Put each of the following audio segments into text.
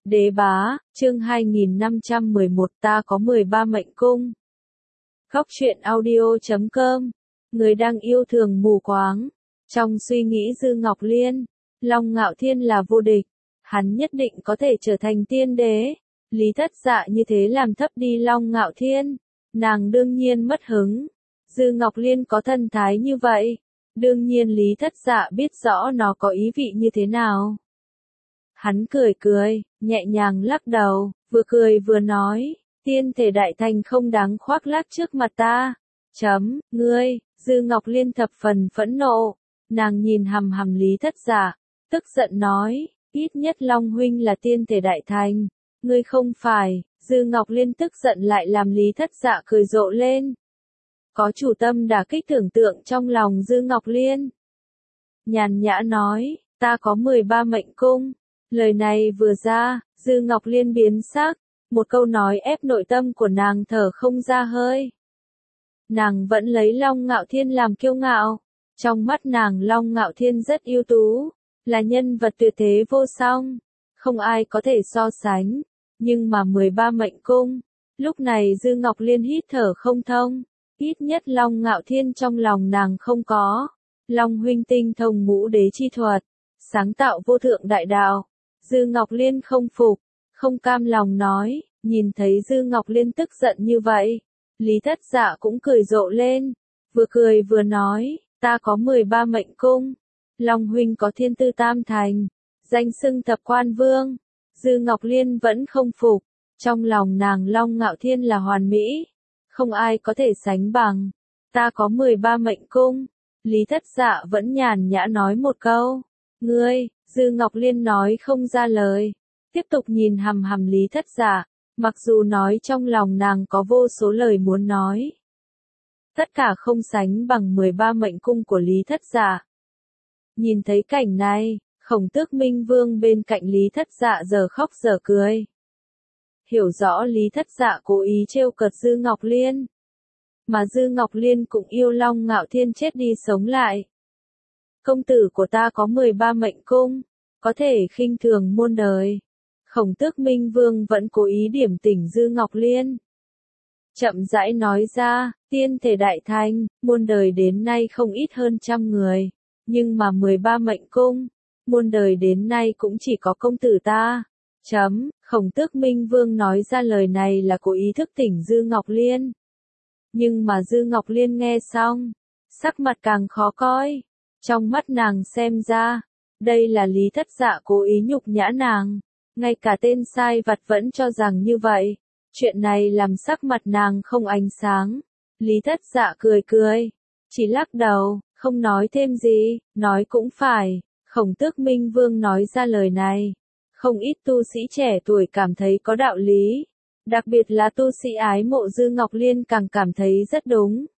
Đế bá, chương 2511 ta có 13 mệnh cung. Góc truyện audio.com. Người đang yêu thường mù quáng. Trong suy nghĩ Dư Ngọc Liên, Long Ngạo Thiên là vô địch. Hắn nhất định có thể trở thành tiên đế. Lý Thất Dạ như thế làm thấp đi Long Ngạo Thiên. Nàng đương nhiên mất hứng. Dư Ngọc Liên có thân thái như vậy. Đương nhiên Lý Thất Dạ biết rõ nó có ý vị như thế nào. Hắn cười cười, nhẹ nhàng lắc đầu, vừa cười vừa nói, tiên thể đại thành không đáng khoác lác trước mặt ta. Ngươi, Dư Ngọc Liên thập phần phẫn nộ, nàng nhìn hằm hằm Lý Thất Dạ, tức giận nói, ít nhất Long huynh là tiên thể đại thành, ngươi không phải. Dư Ngọc Liên tức giận lại làm Lý Thất Dạ cười rộ lên. Có chủ tâm đả kích tưởng tượng trong lòng Dư Ngọc Liên. Nhàn nhã nói, ta có 13 mệnh cung. Lời này vừa ra, Dư Ngọc Liên biến sắc, một câu nói ép nội tâm của nàng thở không ra hơi. Nàng vẫn lấy Long Ngạo Thiên làm kiêu ngạo, trong mắt nàng Long Ngạo Thiên rất ưu tú, là nhân vật tuyệt thế vô song, không ai có thể so sánh, nhưng mà 13 mệnh cung, lúc này Dư Ngọc Liên hít thở không thông, ít nhất Long Ngạo Thiên trong lòng nàng không có. Long huynh tinh thông ngũ đế chi thuật, sáng tạo vô thượng đại đạo. Dư Ngọc Liên không phục, không cam lòng nói, nhìn thấy Dư Ngọc Liên tức giận như vậy. Lý Thất Dạ cũng cười rộ lên, vừa cười vừa nói, ta có 13 mệnh cung. Long huynh có thiên tư tam thành, danh xưng thập quan vương. Dư Ngọc Liên vẫn không phục, trong lòng nàng Long Ngạo Thiên là hoàn mỹ, không ai có thể sánh bằng. Ta có 13 mệnh cung. Lý Thất Dạ vẫn nhàn nhã nói một câu. Ngươi, Dư Ngọc Liên nói không ra lời, tiếp tục nhìn hằm hằm Lý Thất Dạ, mặc dù nói trong lòng nàng có vô số lời muốn nói. Tất cả không sánh bằng 13 mệnh cung của Lý Thất Dạ. Nhìn thấy cảnh này, Khổng Tước Minh Vương bên cạnh Lý Thất Dạ giờ khóc giờ cười. Hiểu rõ Lý Thất Dạ cố ý trêu cợt Dư Ngọc Liên. Mà Dư Ngọc Liên cũng yêu Long Ngạo Thiên chết đi sống lại. Công tử của ta có 13 mệnh cung, có thể khinh thường muôn đời. Khổng Tước Minh Vương vẫn cố ý điểm tỉnh Dư Ngọc Liên. Chậm rãi nói ra, tiên thể đại thành, muôn đời đến nay không ít hơn 100 người. Nhưng mà 13 mệnh cung, muôn đời đến nay cũng chỉ có công tử ta. Khổng Tước Minh Vương nói ra lời này là cố ý thức tỉnh Dư Ngọc Liên. Nhưng mà Dư Ngọc Liên nghe xong, sắc mặt càng khó coi. Trong mắt nàng xem ra, đây là Lý Thất Dạ cố ý nhục nhã nàng. Ngay cả tên sai vặt vẫn cho rằng như vậy. Chuyện này làm sắc mặt nàng không ánh sáng. Lý Thất Dạ cười cười, chỉ lắc đầu, không nói thêm gì, nói cũng phải. Khổng Tước Minh Vương nói ra lời này. Không ít tu sĩ trẻ tuổi cảm thấy có đạo lý. Đặc biệt là tu sĩ ái mộ Dư Ngọc Liên càng cảm thấy rất đúng.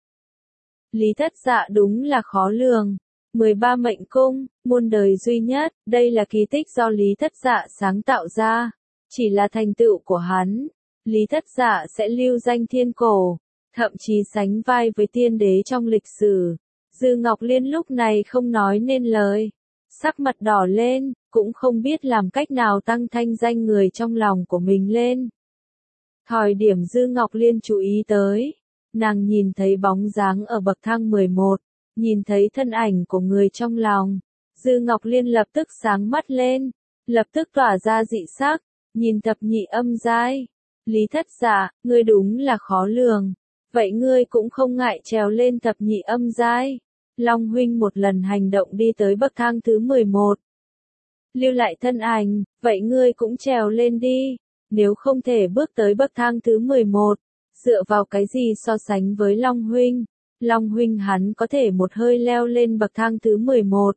Lý Thất Dạ đúng là khó lường. 13 mệnh cung, muôn đời duy nhất, đây là kỳ tích do Lý Thất Dạ sáng tạo ra. Chỉ là thành tựu của hắn, Lý Thất Dạ sẽ lưu danh thiên cổ, thậm chí sánh vai với tiên đế trong lịch sử. Dư Ngọc Liên lúc này không nói nên lời, sắc mặt đỏ lên, cũng không biết làm cách nào tăng thanh danh người trong lòng của mình lên. Thời điểm Dư Ngọc Liên chú ý tới, nàng nhìn thấy bóng dáng ở bậc thang 11. Nhìn thấy thân ảnh của người trong lòng, Dư Ngọc Liên lập tức sáng mắt lên, lập tức tỏa ra dị sắc, nhìn thập nhị âm giai. Lý Thất Dạ, ngươi đúng là khó lường, vậy ngươi cũng không ngại trèo lên thập nhị âm giai. Long huynh một lần hành động đi tới bậc thang thứ 11. Lưu lại thân ảnh, vậy ngươi cũng trèo lên đi, nếu không thể bước tới bậc thang thứ 11, dựa vào cái gì so sánh với Long huynh? Long huynh hắn có thể một hơi leo lên bậc thang thứ 11.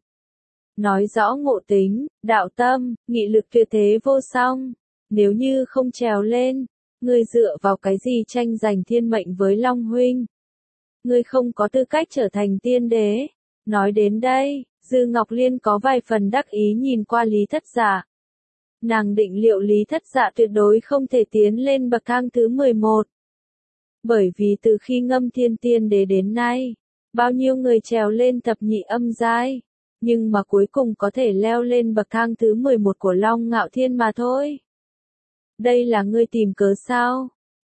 Nói rõ ngộ tính, đạo tâm, nghị lực tuyệt thế vô song. Nếu như không trèo lên, ngươi dựa vào cái gì tranh giành thiên mệnh với Long huynh? Ngươi không có tư cách trở thành tiên đế. Nói đến đây, Dư Ngọc Liên có vài phần đắc ý nhìn qua Lý Thất Dạ. Nàng định liệu Lý Thất Dạ tuyệt đối không thể tiến lên bậc thang thứ 11. Bởi vì từ khi Ngâm Thiên Tiên Đế đến nay, bao nhiêu người trèo lên thập nhị âm giai, nhưng mà cuối cùng có thể leo lên bậc thang thứ 11 của Long Ngạo Thiên mà thôi. đây là ngươi tìm cớ sao?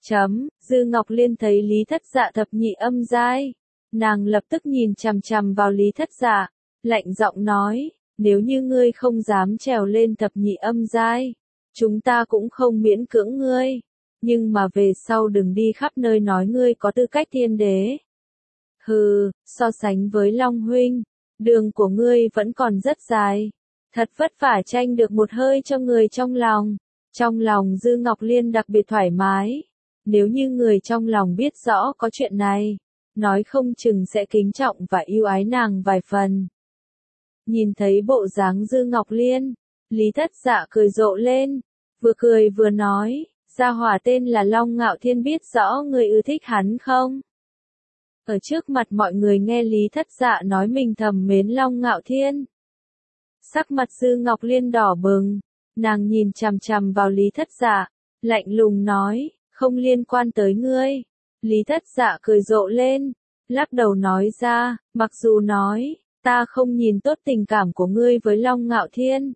Dư Ngọc Liên thấy Lý Thất Dạ thập nhị âm giai, nàng lập tức nhìn chằm chằm vào Lý Thất Dạ, lạnh giọng nói, nếu như ngươi không dám trèo lên thập nhị âm giai, chúng ta cũng không miễn cưỡng ngươi, nhưng mà về sau đừng đi khắp nơi nói ngươi có tư cách thiên đế. Hừ, so sánh với Long huynh, đường của ngươi vẫn còn rất dài, thật vất vả tranh được một hơi cho người trong lòng. Trong lòng Dư Ngọc Liên đặc biệt thoải mái, nếu như người trong lòng biết rõ có chuyện này, nói không chừng sẽ kính trọng và yêu ái nàng vài phần. Nhìn thấy bộ dáng Dư Ngọc Liên, Lý Thất Dạ cười rộ lên, vừa cười vừa nói, gia hỏa tên là Long Ngạo Thiên biết rõ người ưa thích hắn không? Ở trước mặt mọi người nghe Lý Thất Dạ nói mình thầm mến Long Ngạo Thiên. Sắc mặt Dư Ngọc Liên đỏ bừng, nàng nhìn chằm chằm vào Lý Thất Dạ, lạnh lùng nói, không liên quan tới ngươi. Lý Thất Dạ cười rộ lên, lắc đầu nói ra, mặc dù nói, ta không nhìn tốt tình cảm của ngươi với Long Ngạo Thiên.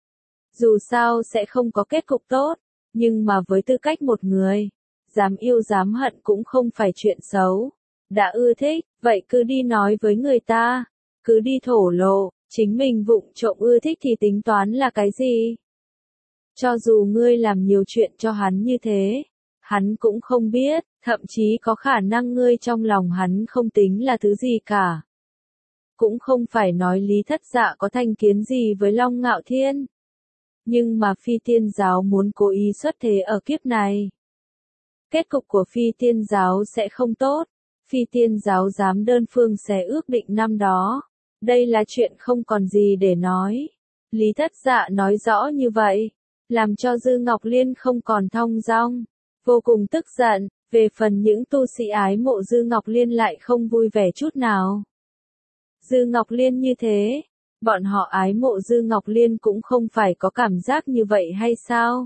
Dù sao sẽ không có kết cục tốt, nhưng mà với tư cách một người, dám yêu dám hận cũng không phải chuyện xấu. Đã ưa thích, vậy cứ đi nói với người ta, cứ đi thổ lộ, chính mình vụng trộm ưa thích thì tính toán là cái gì? Cho dù ngươi làm nhiều chuyện cho hắn như thế, hắn cũng không biết, thậm chí có khả năng ngươi trong lòng hắn không tính là thứ gì cả. Cũng không phải nói Lý Thất Dạ có thành kiến gì với Long Ngạo Thiên. Nhưng mà Phi Tiên Giáo muốn cố ý xuất thế ở kiếp này. Kết cục của Phi Tiên Giáo sẽ không tốt. Phi Tiên Giáo dám đơn phương xé ước định năm đó. Đây là chuyện không còn gì để nói. Lý Thất Dạ nói rõ như vậy, làm cho Dư Ngọc Liên không còn thong dong, vô cùng tức giận. Về phần những tu sĩ ái mộ Dư Ngọc Liên lại không vui vẻ chút nào. Dư Ngọc Liên như thế, bọn họ ái mộ Dư Ngọc Liên cũng không phải có cảm giác như vậy hay sao?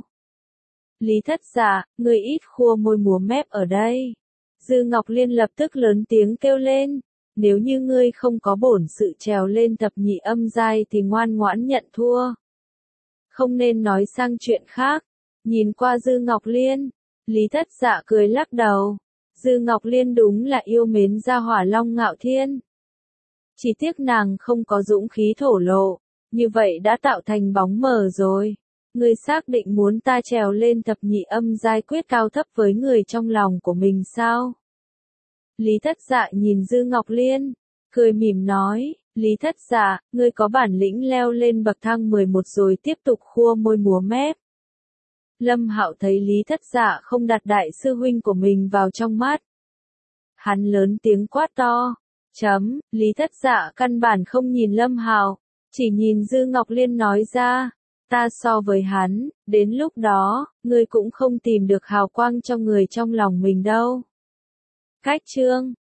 Lý Thất Dạ, ngươi ít khua môi múa mép ở đây. Dư Ngọc Liên lập tức lớn tiếng kêu lên, nếu như ngươi không có bổn sự trèo lên thập nhị âm giai thì ngoan ngoãn nhận thua. Không nên nói sang chuyện khác. Nhìn qua Dư Ngọc Liên, Lý Thất Dạ cười lắc đầu. Dư Ngọc Liên đúng là yêu mến gia hỏa Long Ngạo Thiên. Chỉ tiếc nàng không có dũng khí thổ lộ, như vậy đã tạo thành bóng mờ rồi. Ngươi xác định muốn ta trèo lên thập nhị âm giai quyết cao thấp với người trong lòng của mình sao? Lý Thất Dạ nhìn Dư Ngọc Liên, cười mỉm nói, Lý Thất Dạ, ngươi có bản lĩnh leo lên bậc thang 11 rồi tiếp tục khua môi múa mép. Lâm Hạo thấy Lý Thất Dạ không đặt đại sư huynh của mình vào trong mắt. Hắn lớn tiếng quát to. Lý Thất Dạ căn bản không nhìn Lâm Hạo, chỉ nhìn Dư Ngọc Liên nói ra, ta so với hắn, đến lúc đó, ngươi cũng không tìm được hào quang cho người trong lòng mình đâu. Cách chương